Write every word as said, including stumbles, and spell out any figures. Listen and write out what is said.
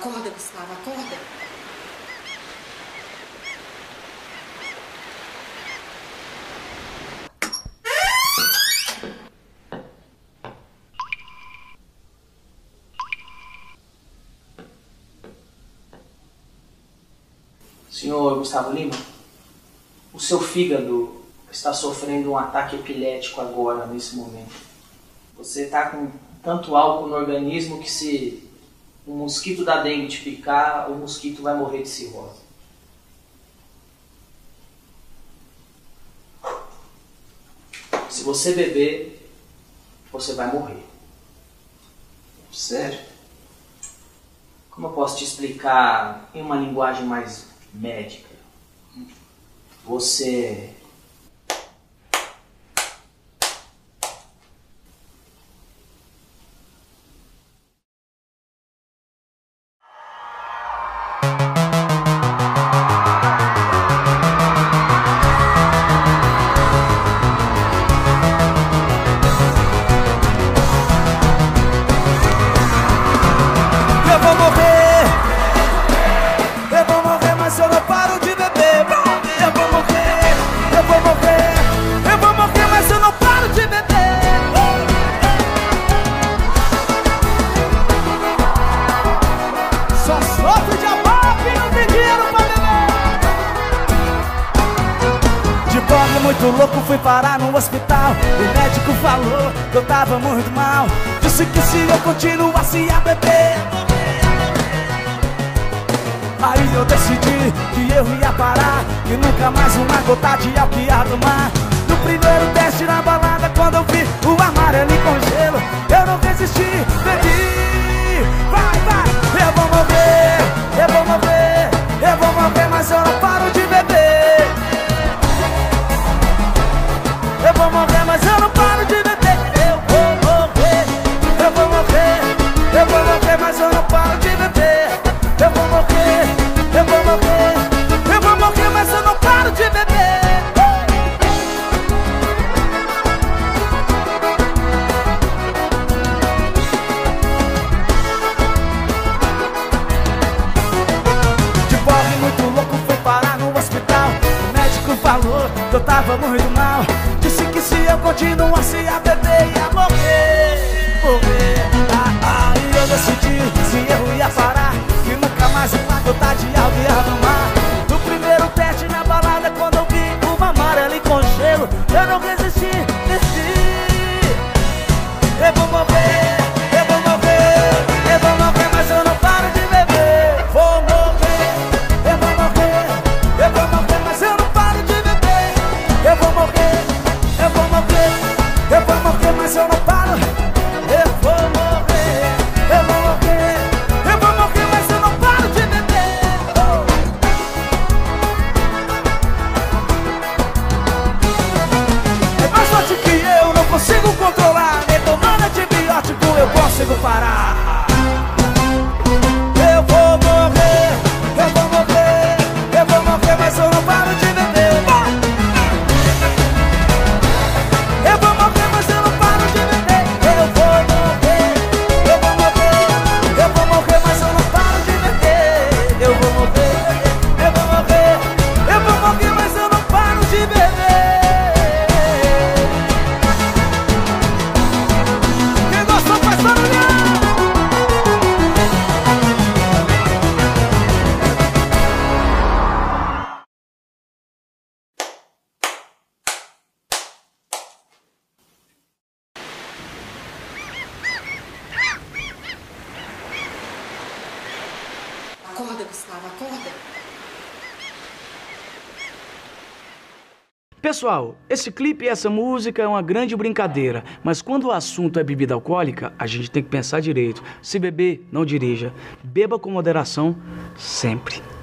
Acorda, Gustavo, acorda. Senhor Gustavo Lima, o seu fígado está sofrendo um ataque epilético agora, nesse momento. Você está com tanto álcool no organismo que se um mosquito da dengue te picar, o mosquito vai morrer de cirrose. Se você beber, você vai morrer. Sério? Como eu posso te explicar em uma linguagem mais médica? Você... Muito louco, fui parar no hospital. O médico falou que eu tava muito mal. Disse que se eu continuasse a beber, aí eu decidi que eu ia parar, e nunca mais uma gota de álcool ia tomar. No primeiro teste na balada, quando eu vi o amarelo com gelo, eu não resisti, bebi. Vai, vai, eu vou morrer, eu vou morrer, eu vou morrer, mas eu não paro de beber. Eu vou morrer, mas eu não paro de beber. Eu vou morrer, eu vou morrer, eu vou morrer, mas eu não paro de beber. Eu vou morrer, eu vou morrer, eu vou morrer, mas eu não paro de beber. De pobre muito louco, fui parar no hospital. O médico falou que eu tava muito mal. Disse que se eu continuasse a beber ia morrer, morrer. Ah, aí eu decidi se eu ia parar, que nunca mais uma gota de álcool ia tomar. No primeiro teste na balada, quando eu vi uma amarela com gelo, eu não resisti, desci. Eu vou morrer, eu vou morrer, eu vou morrer, mas eu não paro de beber. Vou morrer, eu vou morrer, eu vou morrer, mas eu não paro de beber. Eu vou morrer, eu vou morrer, eu vou morrer, mas eu não paro. Eu vou morrer, eu vou morrer, eu vou morrer, mas eu não paro de beber. Oh. É mais forte que eu, não consigo controlar. Nem tomando antibiótico eu consigo parar. Eu vou morrer, eu vou morrer, eu vou morrer, mas eu não paro de beber. Oh. Eu vou morrer, mas eu não paro de beber. Eu vou morrer, eu vou morrer, eu vou morrer, mas eu não paro de beber. Eu vou morrer, eu vou morrer, eu vou morrer, mas eu não paro de beber. Quem gostou faz barulhão. Acorda, Gustavo, acorda. Pessoal, esse clipe e essa música é uma grande brincadeira, mas quando o assunto é bebida alcoólica, a gente tem que pensar direito. Se beber, não dirija. Beba com moderação sempre.